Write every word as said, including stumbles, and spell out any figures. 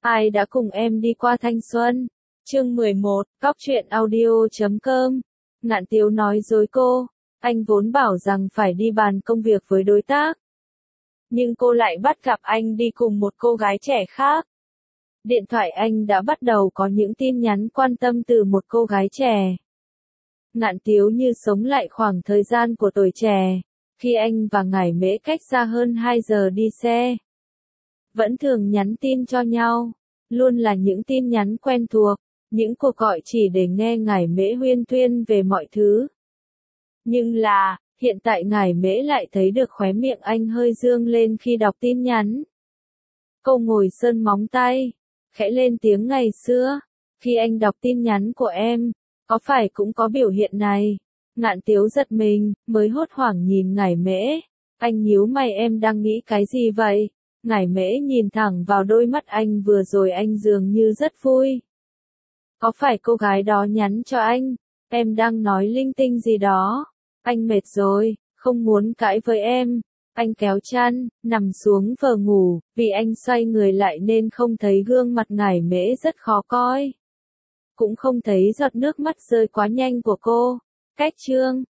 Ai đã cùng em đi qua thanh xuân? Chương mười một, Cóc truyện audio chấm com. Ngạn Tiếu nói dối cô, anh vốn bảo rằng phải đi bàn công việc với đối tác. Nhưng cô lại bắt gặp anh đi cùng một cô gái trẻ khác. Điện thoại anh đã bắt đầu có những tin nhắn quan tâm từ một cô gái trẻ. Ngạn Tiếu như sống lại khoảng thời gian của tuổi trẻ, khi anh và Ngải Mễ cách xa hơn hai giờ đi xe. Vẫn thường nhắn tin cho nhau, luôn là những tin nhắn quen thuộc, những cuộc gọi chỉ để nghe Ngải Mễ huyên thuyên về mọi thứ. Nhưng là, hiện tại Ngải Mễ lại thấy được khóe miệng anh hơi dương lên khi đọc tin nhắn. Cô ngồi sơn móng tay, khẽ lên tiếng ngày xưa, khi anh đọc tin nhắn của em, có phải cũng có biểu hiện này? Ngạn Tiếu giật mình, mới hốt hoảng nhìn Ngải Mễ. Anh nhíu mày, em đang nghĩ cái gì vậy? Ngải Mễ nhìn thẳng vào đôi mắt anh, vừa rồi anh dường như rất vui. Có phải cô gái đó nhắn cho anh? Em đang nói linh tinh gì đó. Anh mệt rồi, không muốn cãi với em. Anh kéo chăn, nằm xuống vờ ngủ, vì anh xoay người lại nên không thấy gương mặt Ngải Mễ rất khó coi. Cũng không thấy giọt nước mắt rơi quá nhanh của cô. Cách chương